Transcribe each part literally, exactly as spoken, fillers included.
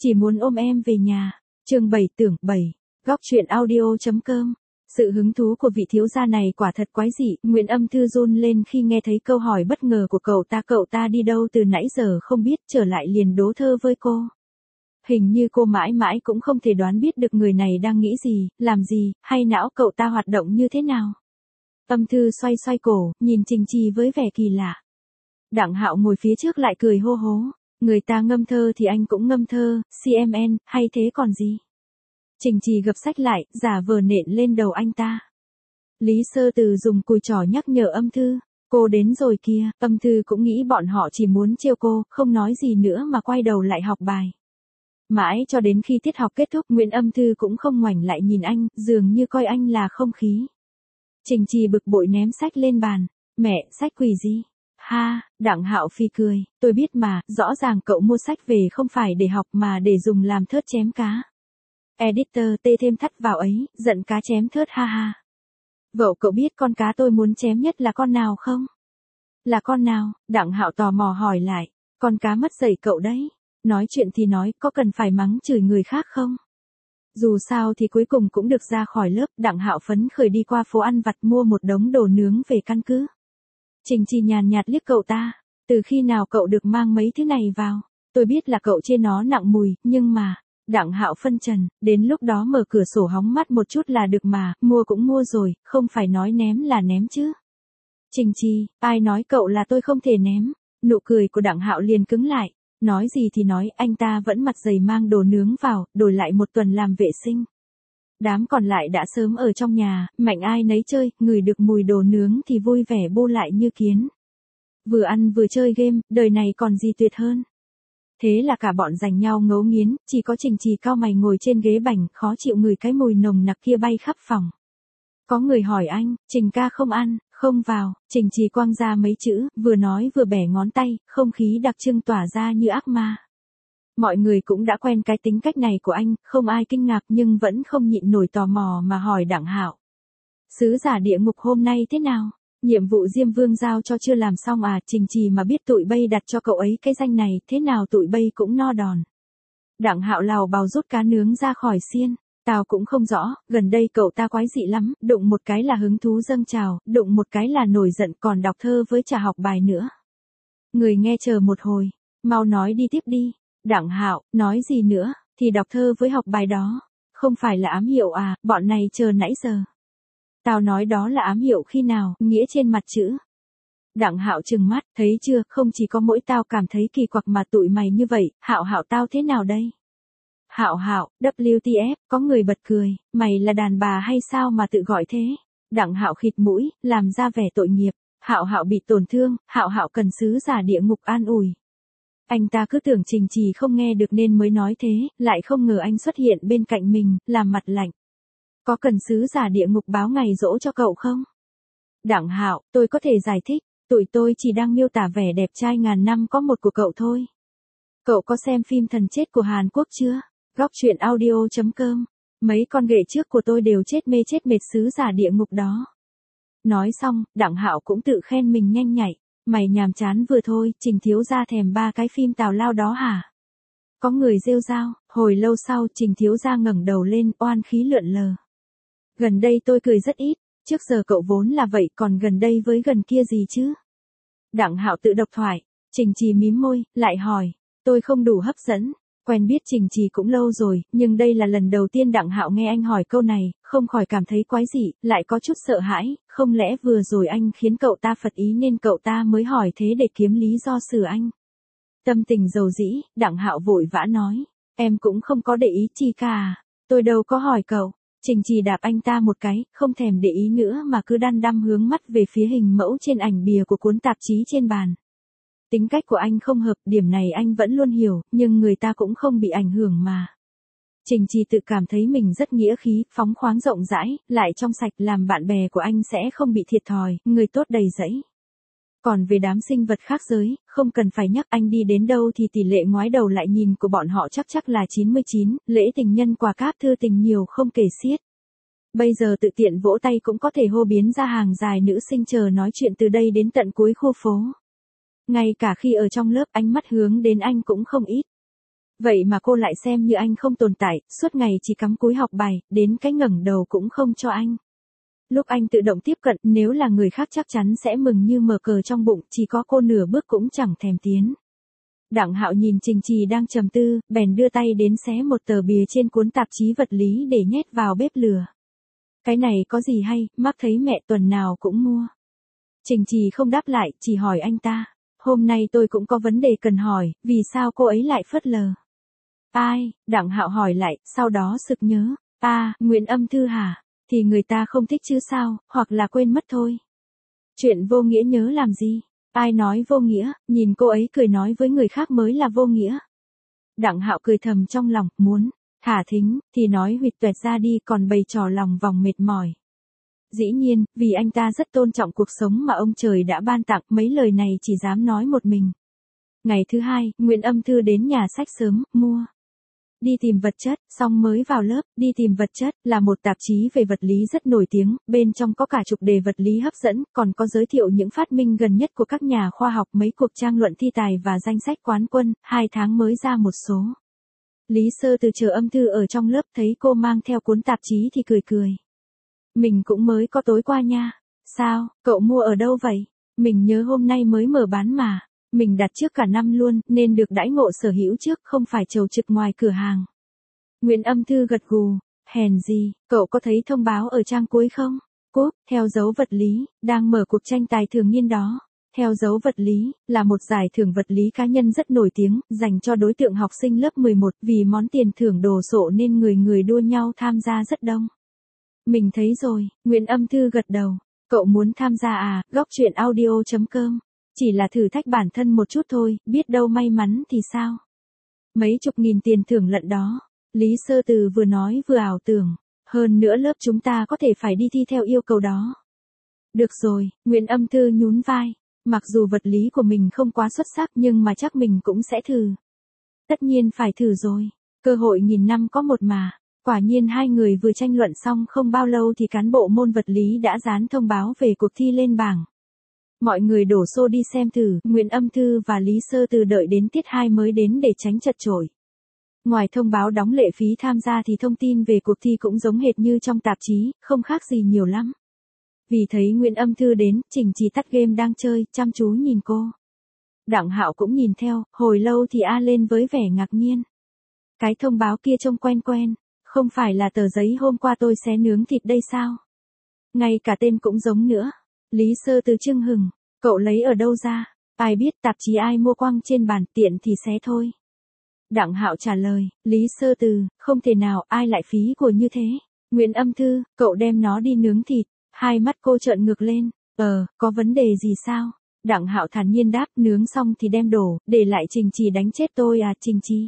Chỉ muốn ôm em về nhà. Chương bảy tưởng bảy. Góc truyện audio.com. Sự hứng thú của vị thiếu gia này quả thật quái dị, Nguyễn Âm Thư run lên khi nghe thấy câu hỏi bất ngờ của cậu ta. Cậu ta đi đâu từ nãy giờ không biết, trở lại liền đố thơ với cô. Hình như cô mãi mãi cũng không thể đoán biết được người này đang nghĩ gì, làm gì, hay não cậu ta hoạt động như thế nào. Âm Thư xoay xoay cổ, nhìn Trình Trì với vẻ kỳ lạ. Đặng Hạo ngồi phía trước lại cười hô hố. Người ta ngâm thơ thì anh cũng ngâm thơ, xê em en, hay thế còn gì. Trình Trì gập sách lại, giả vờ nện lên đầu anh ta. Lý Sơ Từ dùng cùi trỏ nhắc nhở Âm Thư. Cô đến rồi kìa. Âm Thư cũng nghĩ bọn họ chỉ muốn trêu cô, không nói gì nữa mà quay đầu lại học bài. Mãi cho đến khi tiết học kết thúc, Nguyễn Âm Thư cũng không ngoảnh lại nhìn anh, dường như coi anh là không khí. Trình Trì bực bội ném sách lên bàn. Mẹ, sách quỷ gì? Ha, Đặng Hạo Phi cười, tôi biết mà, rõ ràng cậu mua sách về không phải để học mà để dùng làm thớt chém cá. Editor tê thêm thắt vào ấy, giận cá chém thớt ha ha. Vợ cậu biết con cá tôi muốn chém nhất là con nào không? Là con nào? Đặng Hạo tò mò hỏi lại. Con cá mất dạy cậu đấy. Nói chuyện thì nói, có cần phải mắng chửi người khác không? Dù sao thì cuối cùng cũng được ra khỏi lớp. Đặng Hạo phấn khởi đi qua phố ăn vặt mua một đống đồ nướng về căn cứ. Trình Trì nhàn nhạt liếc cậu ta. Từ khi nào cậu được mang mấy thứ này vào? Tôi biết là cậu chê nó nặng mùi, nhưng mà... Đặng Hạo phân trần, đến lúc đó mở cửa sổ hóng mắt một chút là được mà, mua cũng mua rồi, không phải nói ném là ném chứ. Trình Trì, ai nói cậu là tôi không thể ném? Nụ cười của Đặng Hạo liền cứng lại. Nói gì thì nói, anh ta vẫn mặt dày mang đồ nướng vào, đổi lại một tuần làm vệ sinh. Đám còn lại đã sớm ở trong nhà, mạnh ai nấy chơi, ngửi được mùi đồ nướng thì vui vẻ bu lại như kiến. Vừa ăn vừa chơi game, đời này còn gì tuyệt hơn. Thế là cả bọn giành nhau ngấu nghiến, chỉ có Trình Trì cau mày ngồi trên ghế bành, khó chịu ngửi cái mùi nồng nặc kia bay khắp phòng. Có người hỏi anh, Trình ca không ăn, không vào, Trình Trì quăng ra mấy chữ, vừa nói vừa bẻ ngón tay, không khí đặc trưng tỏa ra như ác ma. Mọi người cũng đã quen cái tính cách này của anh, không ai kinh ngạc nhưng vẫn không nhịn nổi tò mò mà hỏi Đặng Hạo. Sứ giả địa ngục hôm nay thế nào? Nhiệm vụ Diêm Vương giao cho chưa làm xong à? Trình Trì mà biết tụi bay đặt cho cậu ấy cái danh này, thế nào tụi bay cũng no đòn. Đặng Hạo lào bào rút cá nướng ra khỏi xiên. Tao cũng không rõ, gần đây cậu ta quái dị lắm, đụng một cái là hứng thú dâng trào, đụng một cái là nổi giận, còn đọc thơ với trả học bài nữa. Người nghe chờ một hồi, mau nói đi tiếp đi. Đặng Hạo, nói gì nữa, thì đọc thơ với học bài đó. Không phải là ám hiệu à, bọn này chờ nãy giờ. Tao nói đó là ám hiệu khi nào, nghĩa trên mặt chữ. Đặng Hạo trừng mắt, thấy chưa, không chỉ có mỗi tao cảm thấy kỳ quặc mà tụi mày như vậy, Hạo Hạo tao thế nào đây? Hạo Hạo, W T F, có người bật cười, mày là đàn bà hay sao mà tự gọi thế? Đặng Hạo khịt mũi, làm ra vẻ tội nghiệp, Hạo Hạo bị tổn thương, Hạo Hạo cần sứ giả địa ngục an ủi. Anh ta cứ tưởng Trình Trì không nghe được nên mới nói thế, lại không ngờ anh xuất hiện bên cạnh mình, làm mặt lạnh. Có cần sứ giả địa ngục báo ngày giỗ cho cậu không? Đặng Hạo, tôi có thể giải thích, tụi tôi chỉ đang miêu tả vẻ đẹp trai ngàn năm có một của cậu thôi. Cậu có xem phim Thần chết của Hàn Quốc chưa? Góc truyện audio.com. Mấy con ghệ trước của tôi đều chết mê chết mệt sứ giả địa ngục đó. Nói xong, Đặng Hạo cũng tự khen mình nhanh nhạy. Mày nhàm chán vừa thôi, Trình thiếu gia thèm ba cái phim tào lao đó hả? Có người rêu rao, hồi lâu sau Trình thiếu gia ngẩng đầu lên, oan khí lượn lờ. Gần đây tôi cười rất ít, trước giờ cậu vốn là vậy, còn gần đây với gần kia gì chứ? Đặng Hạo tự độc thoại. Trình Trì mím môi, lại hỏi, tôi không đủ hấp dẫn. Quen biết Trình Trì cũng lâu rồi, nhưng đây là lần đầu tiên Đặng Hạo nghe anh hỏi câu này, không khỏi cảm thấy quái dị, lại có chút sợ hãi, không lẽ vừa rồi anh khiến cậu ta phật ý nên cậu ta mới hỏi thế để kiếm lý do xử anh. Tâm tình dầu dĩ, Đặng Hạo vội vã nói, em cũng không có để ý chi cả, tôi đâu có hỏi cậu. Trình Trì đạp anh ta một cái, không thèm để ý nữa mà cứ đăm đăm hướng mắt về phía hình mẫu trên ảnh bìa của cuốn tạp chí trên bàn. Tính cách của anh không hợp, điểm này anh vẫn luôn hiểu, nhưng người ta cũng không bị ảnh hưởng mà. Trình Trì tự cảm thấy mình rất nghĩa khí, phóng khoáng rộng rãi, lại trong sạch, làm bạn bè của anh sẽ không bị thiệt thòi, người tốt đầy rẫy. Còn về đám sinh vật khác giới, không cần phải nhắc, anh đi đến đâu thì tỷ lệ ngoái đầu lại nhìn của bọn họ chắc chắc là chín mươi chín, lễ tình nhân quà cáp thư tình nhiều không kể xiết. Bây giờ tự tiện vỗ tay cũng có thể hô biến ra hàng dài nữ sinh chờ nói chuyện từ đây đến tận cuối khu phố. Ngay cả khi ở trong lớp ánh mắt hướng đến anh cũng không ít. Vậy mà cô lại xem như anh không tồn tại, suốt ngày chỉ cắm cúi học bài, đến cái ngẩng đầu cũng không cho anh. Lúc anh tự động tiếp cận, nếu là người khác chắc chắn sẽ mừng như mở cờ trong bụng, chỉ có cô nửa bước cũng chẳng thèm tiến. Đặng Hạo nhìn Trình Trì đang trầm tư, bèn đưa tay đến xé một tờ bìa trên cuốn tạp chí vật lý để nhét vào bếp lửa. Cái này có gì hay, Mark thấy mẹ tuần nào cũng mua. Trình Trì không đáp lại, chỉ hỏi anh ta. Hôm nay tôi cũng có vấn đề cần hỏi, vì sao cô ấy lại phớt lờ? Ai? Đặng Hạo hỏi lại, sau đó sực nhớ. À, Nguyễn Âm Thư hả? Thì người ta không thích chứ sao, hoặc là quên mất thôi. Chuyện vô nghĩa nhớ làm gì? Ai nói vô nghĩa, nhìn cô ấy cười nói với người khác mới là vô nghĩa. Đặng Hạo cười thầm trong lòng, muốn thả thính, thì nói huỵch toẹt ra đi, còn bày trò lòng vòng mệt mỏi. Dĩ nhiên, vì anh ta rất tôn trọng cuộc sống mà ông trời đã ban tặng, mấy lời này chỉ dám nói một mình. Ngày thứ hai, Nguyễn Âm Thư đến nhà sách sớm, mua. Đi tìm vật chất, xong mới vào lớp. Đi tìm vật chất là một tạp chí về vật lý rất nổi tiếng, bên trong có cả chục đề vật lý hấp dẫn, còn có giới thiệu những phát minh gần nhất của các nhà khoa học, mấy cuộc trang luận thi tài và danh sách quán quân, hai tháng mới ra một số. Lý Sơ Từ chờ Âm Thư ở trong lớp, thấy cô mang theo cuốn tạp chí thì cười cười. Mình cũng mới có tối qua nha. Sao, cậu mua ở đâu vậy? Mình nhớ hôm nay mới mở bán mà. Mình đặt trước cả năm luôn, nên được đãi ngộ sở hữu trước, không phải chầu trực ngoài cửa hàng. Nguyễn Âm Thư gật gù, hèn gì, cậu có thấy thông báo ở trang cuối không? Cúp, theo dấu vật lý, đang mở cuộc tranh tài thường niên đó. Theo dấu vật lý, là một giải thưởng vật lý cá nhân rất nổi tiếng, dành cho đối tượng học sinh lớp mười một, vì món tiền thưởng đồ sộ nên người người đua nhau tham gia rất đông. Mình thấy rồi, Nguyễn Âm Thư gật đầu. Cậu muốn tham gia à? Góc truyện audio chấm com. Chỉ là thử thách bản thân một chút thôi, biết đâu may mắn thì sao? Mấy chục nghìn tiền thưởng lận đó. Lý Sơ Từ vừa nói vừa ảo tưởng. Hơn nữa lớp chúng ta có thể phải đi thi theo yêu cầu đó. Được rồi, Nguyễn Âm Thư nhún vai. Mặc dù vật lý của mình không quá xuất sắc nhưng mà chắc mình cũng sẽ thử. Tất nhiên phải thử rồi. Cơ hội nghìn năm có một mà. Quả nhiên hai người vừa tranh luận xong không bao lâu thì cán bộ môn vật lý đã dán thông báo về cuộc thi lên bảng. Mọi người đổ xô đi xem thử, Nguyễn Âm Thư và Lý Sơ Từ đợi đến tiết hai mới đến để tránh chật chội. Ngoài thông báo đóng lệ phí tham gia thì thông tin về cuộc thi cũng giống hệt như trong tạp chí, không khác gì nhiều lắm. Vì thấy Nguyễn Âm Thư đến, Trình Trì tắt game đang chơi, chăm chú nhìn cô. Đặng Hạo cũng nhìn theo, hồi lâu thì a lên với vẻ ngạc nhiên. Cái thông báo kia trông quen quen, không phải là tờ giấy hôm qua tôi xé nướng thịt đây sao? Ngay cả tên cũng giống nữa. Lý Sơ Từ chưng hừng, cậu lấy ở đâu ra? Ai biết tạp chí ai mua quăng trên bàn, tiện thì xé thôi. Đặng Hạo trả lời, Lý Sơ Từ, không thể nào, ai lại phí của như thế? Nguyễn Âm Thư, cậu đem nó đi nướng thịt. Hai mắt cô trợn ngược lên, ờ, có vấn đề gì sao? Đặng Hạo thản nhiên đáp, nướng xong thì đem đổ, để lại Trình Trì đánh chết tôi à? Trình Trì.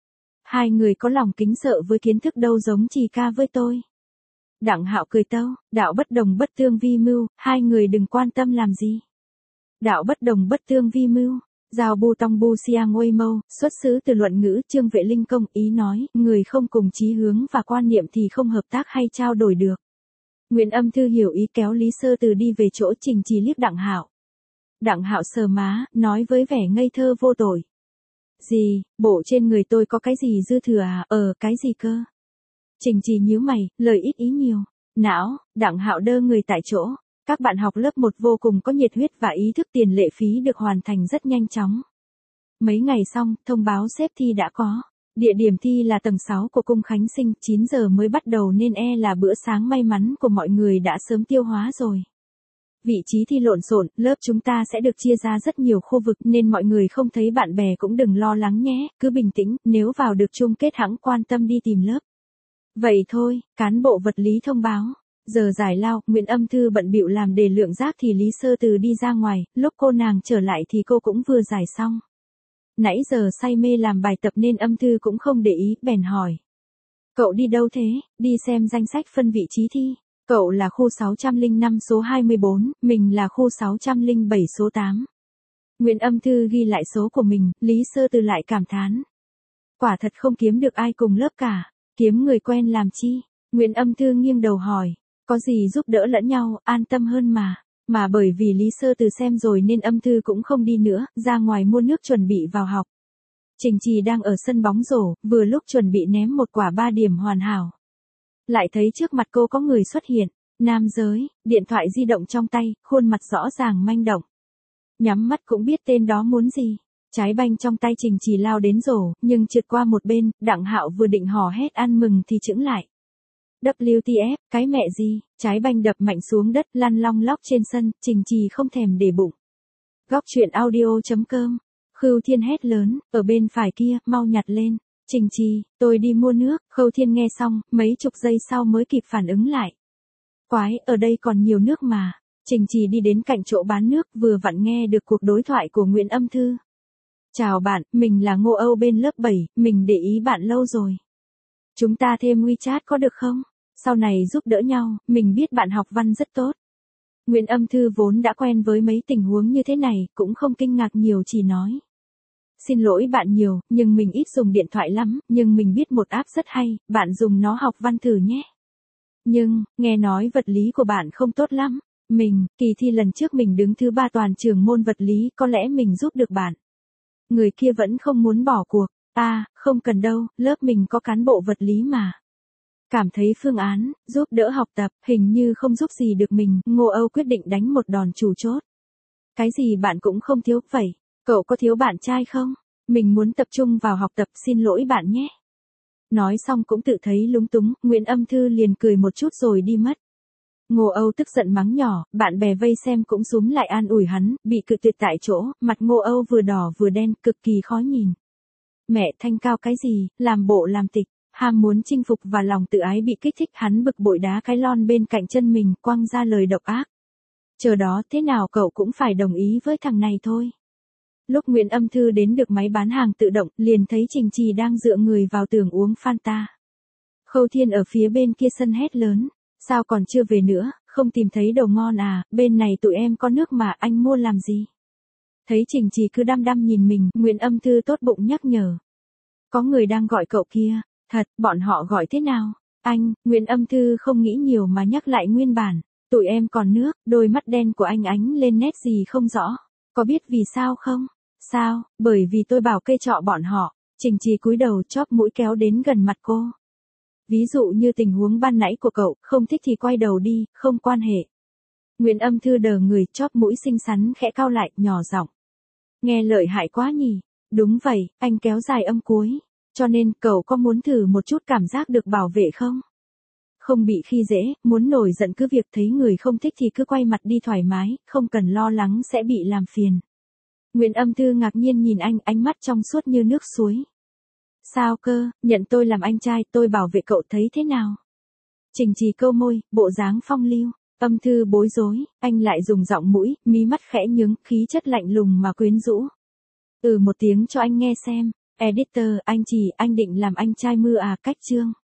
Hai người có lòng kính sợ với kiến thức đâu giống Trì ca với tôi. Đặng Hạo cười tâu, đạo bất đồng bất tương vi mưu, hai người đừng quan tâm làm gì. Đạo bất đồng bất tương vi mưu, giao bu tong bu siang ngôi mâu, xuất xứ từ luận ngữ Trương Vệ Linh Công, ý nói, người không cùng chí hướng và quan niệm thì không hợp tác hay trao đổi được. Nguyễn Âm Thư hiểu ý kéo Lý Sơ Từ đi về chỗ Trình Trì liếc Đặng Hạo. Đặng Hạo sờ má, nói với vẻ ngây thơ vô tội. Gì, bộ trên người tôi có cái gì dư thừa à? Ờ, cái gì cơ? Trình Trì nhíu mày, lời ít ý nhiều. Não, Đặng Hạo đơ người tại chỗ. Các bạn học lớp một vô cùng có nhiệt huyết và ý thức tiền lệ phí được hoàn thành rất nhanh chóng. Mấy ngày xong, thông báo xếp thi đã có. Địa điểm thi là tầng sáu của cung Khánh Sinh, chín giờ mới bắt đầu nên e là bữa sáng may mắn của mọi người đã sớm tiêu hóa rồi. Vị trí thi lộn xộn, lớp chúng ta sẽ được chia ra rất nhiều khu vực nên mọi người không thấy bạn bè cũng đừng lo lắng nhé, cứ bình tĩnh, nếu vào được chung kết hẵng quan tâm đi tìm lớp. Vậy thôi, cán bộ vật lý thông báo. Giờ giải lao, Nguyễn Âm Thư bận bịu làm đề lượng giác thì Lý Sơ Từ đi ra ngoài, lúc cô nàng trở lại thì cô cũng vừa giải xong. Nãy giờ say mê làm bài tập nên Âm Thư cũng không để ý, bèn hỏi. Cậu đi đâu thế? Đi xem danh sách phân vị trí thi. Cậu là khu sáu không năm số hai mươi bốn, mình là khu sáu không bảy số tám. Nguyễn Âm Thư ghi lại số của mình, Lý Sơ Từ lại cảm thán. Quả thật không kiếm được ai cùng lớp cả, kiếm người quen làm chi? Nguyễn Âm Thư nghiêng đầu hỏi, có gì giúp đỡ lẫn nhau, an tâm hơn mà. Mà bởi vì Lý Sơ Từ xem rồi nên Âm Thư cũng không đi nữa, ra ngoài mua nước chuẩn bị vào học. Trình Trì đang ở sân bóng rổ, vừa lúc chuẩn bị ném một quả ba điểm hoàn hảo. Lại thấy trước mặt cô có người xuất hiện, nam giới, điện thoại di động trong tay, khuôn mặt rõ ràng manh động. Nhắm mắt cũng biết tên đó muốn gì. Trái banh trong tay Trình Trì lao đến rổ, nhưng trượt qua một bên, Đặng Hạo vừa định hò hét ăn mừng thì chững lại. vê kép tê ép, cái mẹ gì, trái banh đập mạnh xuống đất, lăn long lóc trên sân, Trình Trì không thèm để bụng. Góc truyện audio chấm com. Khưu Thiên hét lớn, ở bên phải kia, mau nhặt lên. Trình Trì, tôi đi mua nước. Khưu Thiên nghe xong, mấy chục giây sau mới kịp phản ứng lại. Quái, ở đây còn nhiều nước mà. Trình Trì đi đến cạnh chỗ bán nước, vừa vặn nghe được cuộc đối thoại của Nguyễn Âm Thư. Chào bạn, mình là Ngô Âu bên lớp bảy, mình để ý bạn lâu rồi. Chúng ta thêm WeChat có được không? Sau này giúp đỡ nhau, mình biết bạn học văn rất tốt. Nguyễn Âm Thư vốn đã quen với mấy tình huống như thế này, cũng không kinh ngạc nhiều, chỉ nói. Xin lỗi bạn nhiều, nhưng mình ít dùng điện thoại lắm, nhưng mình biết một app rất hay, bạn dùng nó học văn thử nhé. Nhưng, nghe nói vật lý của bạn không tốt lắm. Mình, kỳ thi lần trước mình đứng thứ ba toàn trường môn vật lý, có lẽ mình giúp được bạn. Người kia vẫn không muốn bỏ cuộc. À, không cần đâu, lớp mình có cán bộ vật lý mà. Cảm thấy phương án, giúp đỡ học tập, hình như không giúp gì được mình, Ngô Âu quyết định đánh một đòn chủ chốt. Cái gì bạn cũng không thiếu vậy, cậu có thiếu bạn trai không? Mình muốn tập trung vào học tập, xin lỗi bạn nhé. Nói xong cũng tự thấy lúng túng, Nguyễn Âm Thư liền cười một chút rồi đi mất. Ngô Âu tức giận mắng nhỏ, bạn bè vây xem cũng xúm lại an ủi hắn, bị cự tuyệt tại chỗ, mặt Ngô Âu vừa đỏ vừa đen, cực kỳ khó nhìn. Mẹ thanh cao cái gì, làm bộ làm tịch, ham muốn chinh phục và lòng tự ái bị kích thích, hắn bực bội đá cái lon bên cạnh chân mình, quăng ra lời độc ác. Chờ đó, thế nào cậu cũng phải đồng ý với thằng này thôi. Lúc Nguyễn Âm Thư đến được máy bán hàng tự động, liền thấy Trình Trì đang dựa người vào tường uống Fanta. Khâu Thiên ở phía bên kia sân hét lớn. Sao còn chưa về nữa, không tìm thấy đồ ngon à, bên này tụi em có nước mà anh mua làm gì? Thấy Trình Trì cứ đăm đăm nhìn mình, Nguyễn Âm Thư tốt bụng nhắc nhở. Có người đang gọi cậu kia, thật, bọn họ gọi thế nào? Anh, Nguyễn Âm Thư không nghĩ nhiều mà nhắc lại nguyên bản. Tụi em còn nước, đôi mắt đen của anh ánh lên nét gì không rõ. Có biết vì sao không? Sao, bởi vì tôi bảo kê trọ bọn họ. Trình Trì cúi đầu chóp mũi kéo đến gần mặt cô. Ví dụ như tình huống ban nãy của cậu, không thích thì quay đầu đi, không quan hệ. Nguyễn Âm Thư đờ người, chóp mũi xinh xắn khẽ cau lại, nhỏ giọng. Nghe lợi hại quá nhỉ? Đúng vậy, anh kéo dài âm cuối. Cho nên, cậu có muốn thử một chút cảm giác được bảo vệ không? Không bị khi dễ, muốn nổi giận cứ việc, thấy người không thích thì cứ quay mặt đi thoải mái, không cần lo lắng sẽ bị làm phiền. Nguyễn Âm Thư ngạc nhiên nhìn anh, ánh mắt trong suốt như nước suối. Sao cơ, nhận tôi làm anh trai, tôi bảo vệ cậu thấy thế nào? Trình Trì câu môi, bộ dáng phong lưu. Âm Thư bối rối, anh lại dùng giọng mũi, mí mắt khẽ nhướng, khí chất lạnh lùng mà quyến rũ. Ừ một tiếng cho anh nghe xem. Editor, anh Trì, anh định làm anh trai mưa à, cách chương.